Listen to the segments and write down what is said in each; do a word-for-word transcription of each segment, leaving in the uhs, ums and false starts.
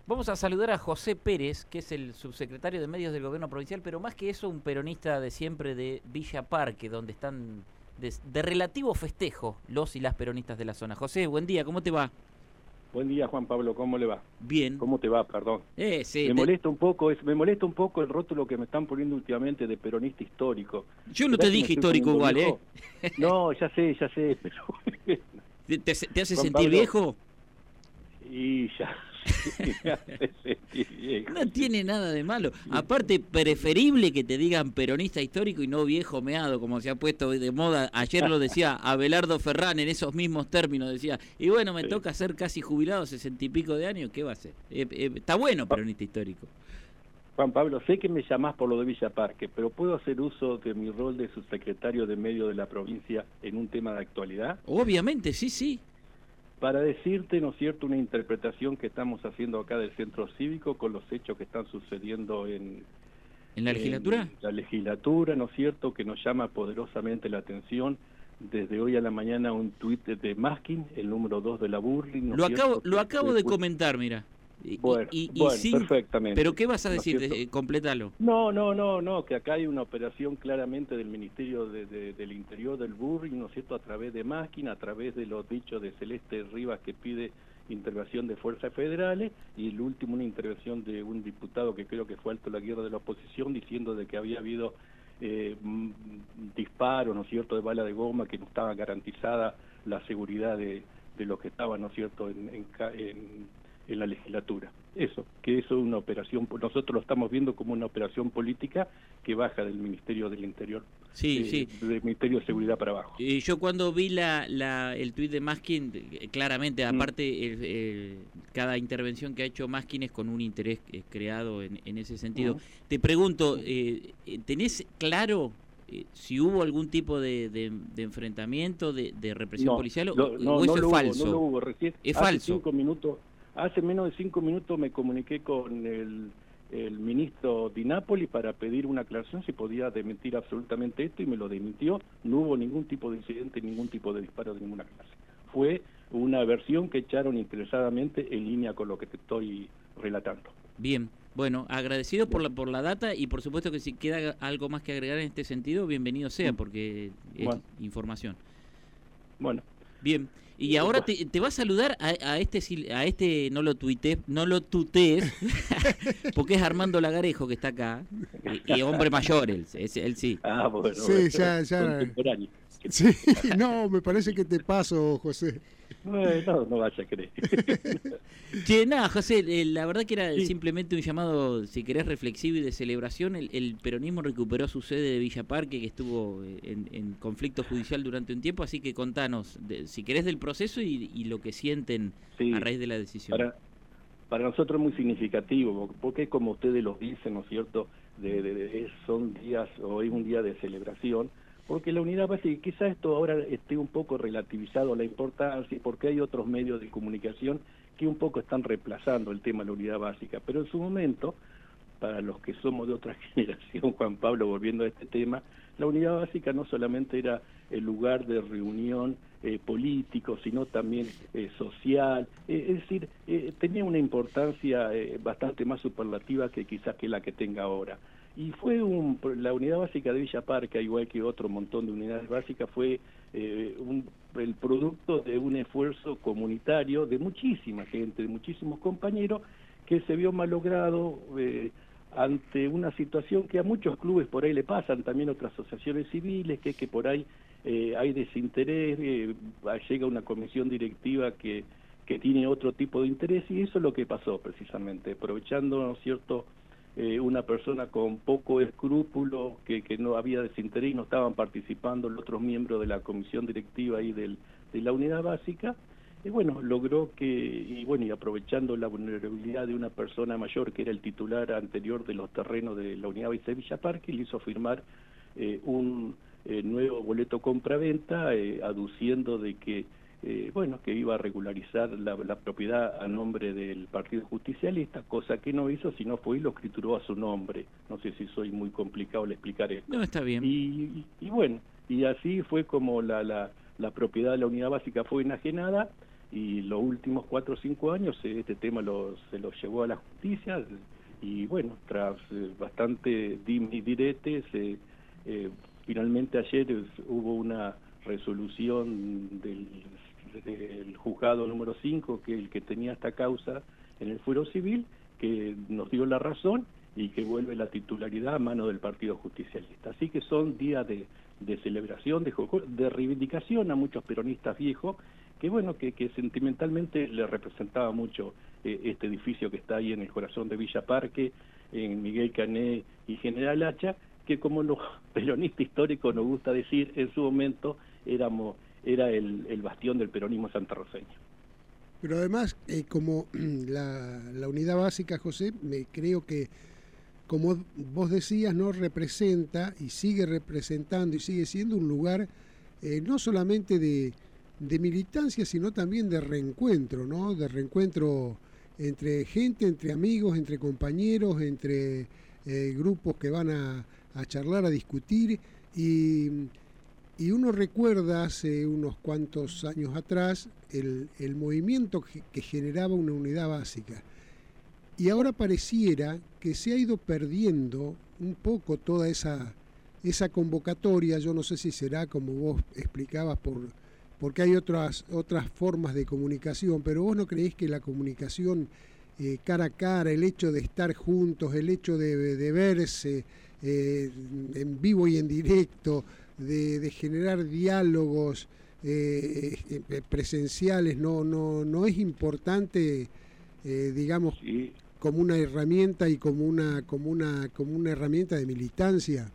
Vamos a saludar a José Pérez, que es el subsecretario de Medios del Gobierno Provincial, pero más que eso, un peronista de siempre de Villa Parque, donde están de, de relativo festejo los y las peronistas de la zona. José, buen día, ¿cómo te va? Buen día, Juan Pablo, ¿cómo le va? Bien. ¿Cómo te va, perdón? Eh, sí, me te... molesta un poco, es, me molesta un poco el rótulo que me están poniendo últimamente de peronista histórico. Yo no te dije histórico igual, viejo? ¿eh? No, ya sé, ya sé, pero... ¿Te, te, te hace Juan sentir Pablo, viejo? Y ya... me hace sentir viejo. No tiene nada de malo. Aparte, preferible que te digan peronista histórico y no viejo meado, como se ha puesto de moda. Ayer lo decía Abelardo Ferrán en esos mismos términos. Decía, y bueno, me sí. toca ser casi jubilado, sesenta y pico de años, ¿qué va a ser? Eh, eh, está bueno peronista histórico. Juan Pablo, sé que me llamás por lo de Villa Parque, pero ¿puedo hacer uso de mi rol de subsecretario de Medio de la provincia en un tema de actualidad? Obviamente, sí, sí. Para decirte, ¿no es cierto?, una interpretación que estamos haciendo acá del Centro Cívico con los hechos que están sucediendo en... ¿En la legislatura? En la legislatura, ¿no es cierto?, que nos llama poderosamente la atención. Desde hoy a la mañana un tuit de Maskin, el número dos de la Burling, ¿no lo es acabo, cierto? Lo acabo de comentar, mira. Y, bueno, y, y bueno sin... perfectamente. ¿Pero qué vas a decir? ¿No eh, complétalo. No, no, no, no, que acá hay una operación claramente del Ministerio de, de, del Interior del Burring, ¿no es cierto?, a través de Maskin, a través de los dichos de Celeste Rivas que pide intervención de fuerzas federales, y el último una intervención de un diputado que creo que fue alto la guerra de la oposición, diciendo de que había habido eh, disparos, ¿no es cierto?, de bala de goma, que no estaba garantizada la seguridad de, de los que estaban, ¿no es cierto?, en, en, en en la legislatura. Eso, que eso es una operación, nosotros lo estamos viendo como una operación política que baja del Ministerio del Interior, sí, eh, sí. del Ministerio de Seguridad para abajo. Y yo cuando vi la, la el tuit de Maskin, claramente, aparte, mm. el, el, cada intervención que ha hecho Maskin es con un interés eh, creado en, en ese sentido. Mm. Te pregunto, eh, ¿tenés claro eh, si hubo algún tipo de, de, de enfrentamiento, de, de represión no, policial, lo, o, no, o eso no es lo falso? Hubo, no lo hubo, recién, es hace falso. Cinco minutos, hace menos de cinco minutos me comuniqué con el... el ministro Di Napoli para pedir una aclaración si podía desmentir absolutamente esto, y me lo desmintió. No hubo ningún tipo de incidente, ningún tipo de disparo de ninguna clase. Fue una versión que echaron interesadamente en línea con lo que te estoy relatando. Bien, bueno, agradecido por la, por la data, y por supuesto que si queda algo más que agregar en este sentido, bienvenido sea, porque es bueno. información. Bueno. Bien, y ahora te, te va a saludar a, a este a este no lo tuitees, no lo tutees, porque es Armando Lagarejo que está acá, y, y hombre mayor, él, él sí. Ah, bueno, sí, bueno, ya, ya. Contemporáneo. Sí, no, me parece que te paso, José. Bueno, no vaya a creer. Che, nada, José, eh, la verdad que era sí. simplemente un llamado, si querés, reflexivo y de celebración. El, el peronismo recuperó su sede de Villa Parque, que estuvo en, en conflicto judicial durante un tiempo, así que contanos, de, si querés, del proceso y, y lo que sienten sí. a raíz de la decisión. Para, para nosotros es muy significativo, porque como ustedes lo dicen, ¿no es cierto?, de, de, de, son días, hoy un día de celebración, porque la unidad básica, quizá esto ahora esté un poco relativizado la importancia, porque hay otros medios de comunicación que un poco están reemplazando el tema de la unidad básica, pero en su momento, para los que somos de otra generación, Juan Pablo, volviendo a este tema, la unidad básica no solamente era el lugar de reunión eh, político, sino también eh, social, eh, es decir, eh, tenía una importancia eh, bastante más superlativa que quizás que la que tenga ahora. Y fue un, la unidad básica de Villa Parque, igual que otro montón de unidades básicas, fue eh, un, el producto de un esfuerzo comunitario de muchísima gente, de muchísimos compañeros, que se vio malogrado eh, ante una situación que a muchos clubes por ahí le pasan, también otras asociaciones civiles, que es que por ahí eh, hay desinterés, eh, llega una comisión directiva que, que tiene otro tipo de interés, y eso es lo que pasó precisamente, aprovechando, ¿no es cierto?, Eh, una persona con poco escrúpulo, que, que no había desinterés y no estaban participando los otros miembros de la comisión directiva y del, de la unidad básica, y bueno, logró que, y bueno, y aprovechando la vulnerabilidad de una persona mayor que era el titular anterior de los terrenos de la unidad básica de Villa Parque, le hizo firmar eh, un eh, nuevo boleto compra-venta, eh, aduciendo de que Eh, bueno, que iba a regularizar la, la propiedad a nombre del Partido Justicialista, cosa que no hizo, sino fue y lo escrituró a su nombre. No sé si soy muy complicado al explicar esto. No, está bien. Y, y, y bueno, y así fue como la, la, la propiedad de la unidad básica fue enajenada, y los últimos cuatro o cinco años eh, este tema lo, se lo llevó a la justicia, y bueno, tras eh, bastante dim y diretes, eh, eh, finalmente ayer eh, hubo una resolución del, del juzgado número cinco, que es el que tenía esta causa en el fuero civil, que nos dio la razón y que vuelve la titularidad a mano del Partido Justicialista. Así que son días de, de celebración, de, de reivindicación a muchos peronistas viejos, que bueno, que, que sentimentalmente le representaba mucho eh, este edificio que está ahí en el corazón de Villa Parque, en Miguel Cané y General Hacha, que como los peronistas históricos nos gusta decir, en su momento éramos era el, el bastión del peronismo santarroceño. Pero además, eh, como la, la unidad básica, José, me creo que, como vos decías, no representa y sigue representando y sigue siendo un lugar eh, no solamente de, de militancia, sino también de reencuentro, ¿no? De reencuentro entre gente, entre amigos, entre compañeros, entre eh, grupos que van a, a charlar, a discutir, y, y uno recuerda hace unos cuantos años atrás el, el movimiento que, que generaba una unidad básica. Y ahora pareciera que se ha ido perdiendo un poco toda esa, esa convocatoria. Yo no sé si será, como vos explicabas, por, porque hay otras, otras formas de comunicación, pero vos no creés que la comunicación eh, cara a cara, el hecho de estar juntos, el hecho de, de verse eh, en vivo y en directo, de, de generar diálogos eh, eh, presenciales, no, no, no es importante, eh, digamos... Sí. como una herramienta y como una como una como una herramienta de militancia?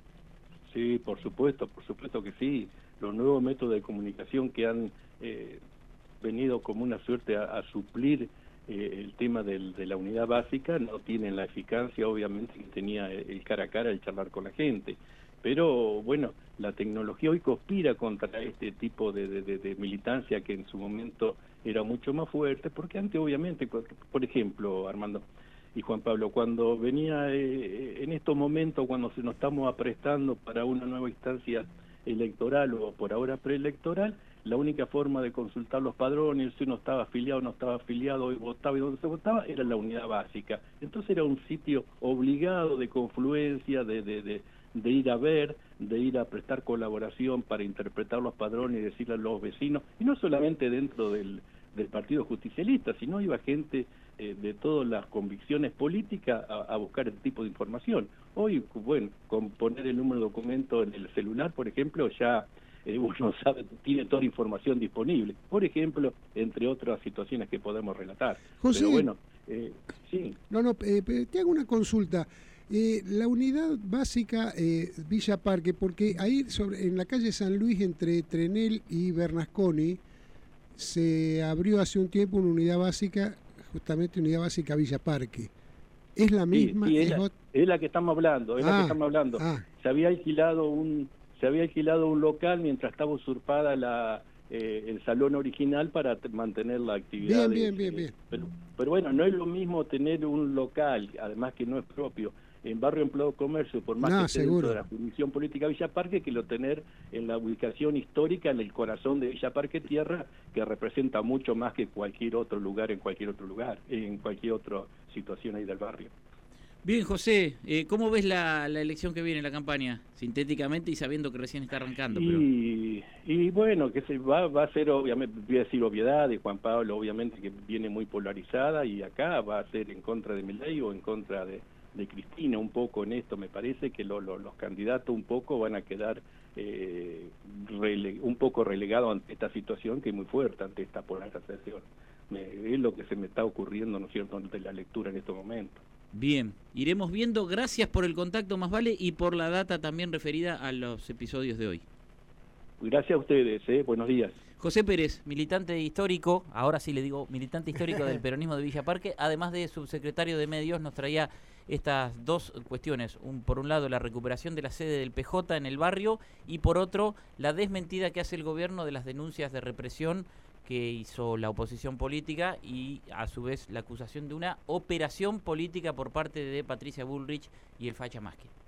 Sí, por supuesto, por supuesto que sí. Los nuevos métodos de comunicación que han eh, venido como una suerte a, a suplir eh, el tema del, de la unidad básica no tienen la eficacia, obviamente, que tenía el cara a cara, el charlar con la gente. Pero bueno, la tecnología hoy conspira contra este tipo de, de, de, de militancia que en su momento era mucho más fuerte, porque antes obviamente, por ejemplo, Armando y Juan Pablo, cuando venía eh, en estos momentos, cuando se nos estamos aprestando para una nueva instancia electoral o por ahora preelectoral, la única forma de consultar los padrones, si uno estaba afiliado o no estaba afiliado, y votaba y dónde se votaba, era la unidad básica. Entonces era un sitio obligado de confluencia, de, de, de de ir a ver, de ir a prestar colaboración para interpretar los padrones y decirle a los vecinos, y no solamente dentro del, del Partido Justicialista, sino iba gente eh, de todas las convicciones políticas a, a buscar este tipo de información. Hoy, bueno, con poner el número de documento en el celular, por ejemplo, ya eh, uno sabe, tiene toda la información disponible, por ejemplo, entre otras situaciones que podemos relatar. José, pero bueno, eh, sí. No, no, eh, te hago una consulta. Eh, la unidad básica eh, Villa Parque, porque ahí sobre, en la calle San Luis, entre Trenel y Bernasconi, se abrió hace un tiempo una unidad básica, justamente unidad básica Villa Parque. ¿Es la misma? Sí, sí, es, ¿Es, la, es la que estamos hablando, es ah, la que estamos hablando. Ah. Se había alquilado un, se había alquilado un local mientras estaba usurpada la eh, el salón original para mantener la actividad. Bien, de, bien, bien, bien. Pero, pero bueno, no es lo mismo tener un local, además que no es propio, en Barrio Empleado Comercio, por más no, que esté dentro de la Comisión Política Villa Parque, que lo tener en la ubicación histórica, en el corazón de Villa Parque Tierra, que representa mucho más que cualquier otro lugar, en cualquier otro lugar, en cualquier otra situación ahí del barrio. Bien, José, eh, ¿cómo ves la, la elección que viene, la campaña? Sintéticamente y sabiendo que recién está arrancando. Y, pero... y bueno, que se va, va a ser, obviamente, voy a decir obviedad de Juan Pablo, obviamente que viene muy polarizada, y acá va a ser en contra de Milei o en contra de... de Cristina, un poco en esto. Me parece que lo, lo, los candidatos un poco van a quedar eh, rele, un poco relegados ante esta situación que es muy fuerte, ante esta polarización. Me, es lo que se me está ocurriendo, ¿no es cierto?, de la lectura en estos momentos. Bien, iremos viendo. Gracias por el contacto, más vale, y por la data también referida a los episodios de hoy. Gracias a ustedes, ¿eh? Buenos días. José Pérez, militante histórico, ahora sí le digo, militante histórico del peronismo de Villa Parque, además de subsecretario de Medios, nos traía estas dos cuestiones. Un, por un lado, la recuperación de la sede del P J en el barrio, y por otro, la desmentida que hace el gobierno de las denuncias de represión que hizo la oposición política, y a su vez la acusación de una operación política por parte de Patricia Bullrich y el facha Maskin.